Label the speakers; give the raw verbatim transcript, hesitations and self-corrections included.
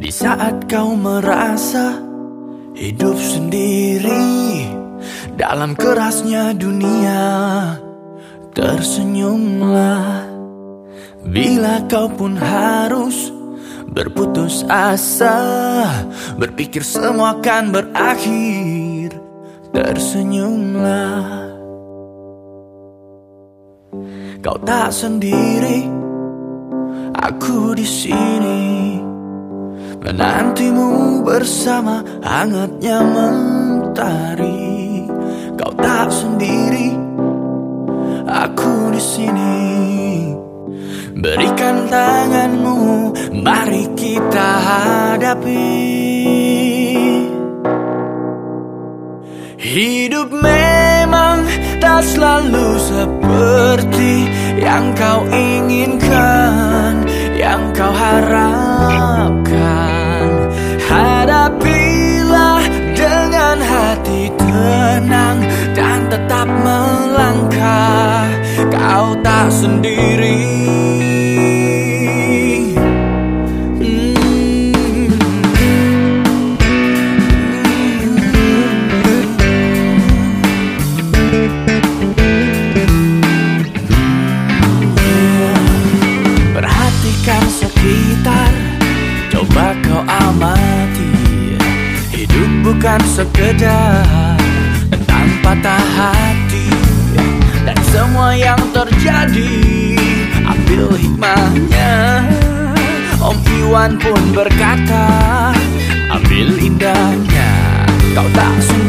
Speaker 1: Di saat kau merasa hidup sendiri dalam kerasnya dunia, tersenyumlah. Bila kau pun harus berputus asa, berpikir semua akan berakhir, tersenyumlah. Kau tak sendiri, aku di sini menantimu bersama hangatnya mentari. Kau tak sendiri, aku di sini. Berikan tanganmu, mari kita hadapi. Hidup memang tak selalu seperti yang kau inginkan, yang kau harapkan. Hadapilah dengan hati tenang dan tetap melangkah. Kau tak sendiri. Sekitar, coba kau amati. Hidup bukan sekedar tentang patah hati. Dan semua yang terjadi, ambil hikmahnya. Om Iwan pun berkata, ambil indahnya. Kau tak sendiri.